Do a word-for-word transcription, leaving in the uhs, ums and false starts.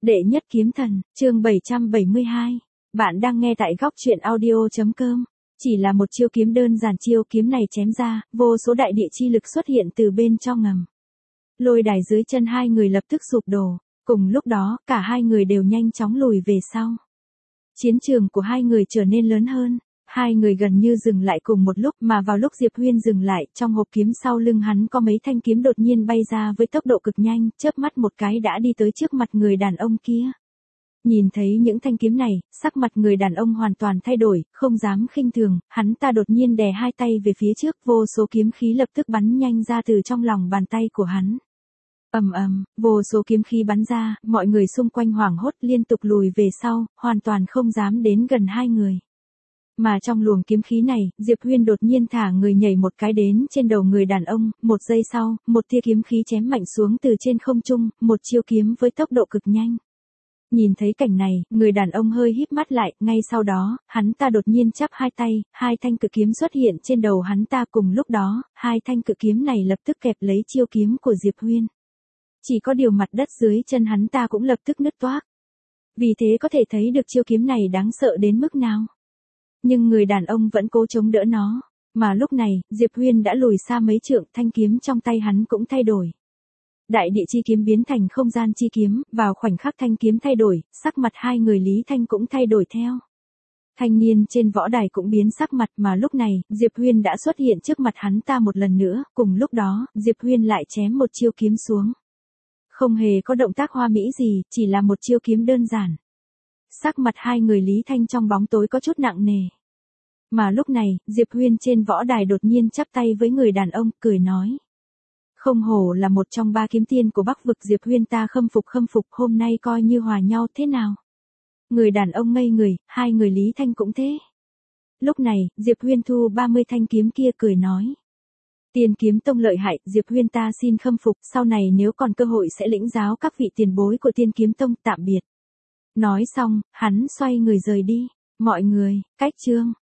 Đệ nhất kiếm thần, chương bảy trăm bảy mươi hai. Bạn đang nghe tại góc truyện audio chấm com. Chỉ là một chiêu kiếm đơn giản, chiêu kiếm này chém ra, vô số đại địa chi lực xuất hiện từ bên trong ngầm. Lôi đài dưới chân hai người lập tức sụp đổ, cùng lúc đó, cả hai người đều nhanh chóng lùi về sau. Chiến trường của hai người trở nên lớn hơn, hai người gần như dừng lại cùng một lúc, mà vào lúc Diệp Huyên dừng lại, trong hộp kiếm sau lưng hắn có mấy thanh kiếm đột nhiên bay ra với tốc độ cực nhanh, chớp mắt một cái đã đi tới trước mặt người đàn ông kia. Nhìn thấy những thanh kiếm này, sắc mặt người đàn ông hoàn toàn thay đổi, không dám khinh thường, hắn ta đột nhiên đè hai tay về phía trước, vô số kiếm khí lập tức bắn nhanh ra từ trong lòng bàn tay của hắn. Ầm ầm, vô số kiếm khí bắn ra, mọi người xung quanh hoảng hốt liên tục lùi về sau, hoàn toàn không dám đến gần hai người. Mà trong luồng kiếm khí này, Diệp Huyên đột nhiên thả người nhảy một cái đến trên đầu người đàn ông, một giây sau, một tia kiếm khí chém mạnh xuống từ trên không trung, một chiêu kiếm với tốc độ cực nhanh. Nhìn thấy cảnh này, người đàn ông hơi híp mắt lại, ngay sau đó, hắn ta đột nhiên chắp hai tay, hai thanh cự kiếm xuất hiện trên đầu hắn ta, cùng lúc đó, hai thanh cự kiếm này lập tức kẹp lấy chiêu kiếm của Diệp Huyên. Chỉ có điều mặt đất dưới chân hắn ta cũng lập tức nứt toác. Vì thế có thể thấy được chiêu kiếm này đáng sợ đến mức nào. Nhưng người đàn ông vẫn cố chống đỡ nó, mà lúc này, Diệp Huyên đã lùi xa mấy trượng, thanh kiếm trong tay hắn cũng thay đổi. Đại địa chi kiếm biến thành không gian chi kiếm, vào khoảnh khắc thanh kiếm thay đổi, sắc mặt hai người Lý Thanh cũng thay đổi theo. Thanh niên trên võ đài cũng biến sắc mặt, mà lúc này, Diệp Huyên đã xuất hiện trước mặt hắn ta một lần nữa, cùng lúc đó, Diệp Huyên lại chém một chiêu kiếm xuống. Không hề có động tác hoa mỹ gì, chỉ là một chiêu kiếm đơn giản. Sắc mặt hai người Lý Thanh trong bóng tối có chút nặng nề. Mà lúc này, Diệp Huyên trên võ đài đột nhiên chắp tay với người đàn ông, cười nói. Không hổ là một trong ba kiếm tiên của Bắc vực, Diệp Huyên ta khâm phục khâm phục, hôm nay coi như hòa nhau thế nào. Người đàn ông ngây người, hai người Lý Thanh cũng thế. Lúc này, Diệp Huyên thu ba mươi thanh kiếm kia cười nói. Tiên kiếm tông lợi hại, Diệp Huyên ta xin khâm phục, sau này nếu còn cơ hội sẽ lĩnh giáo các vị tiền bối của tiên kiếm tông, tạm biệt. Nói xong, hắn xoay người rời đi. Mọi người, cách chương.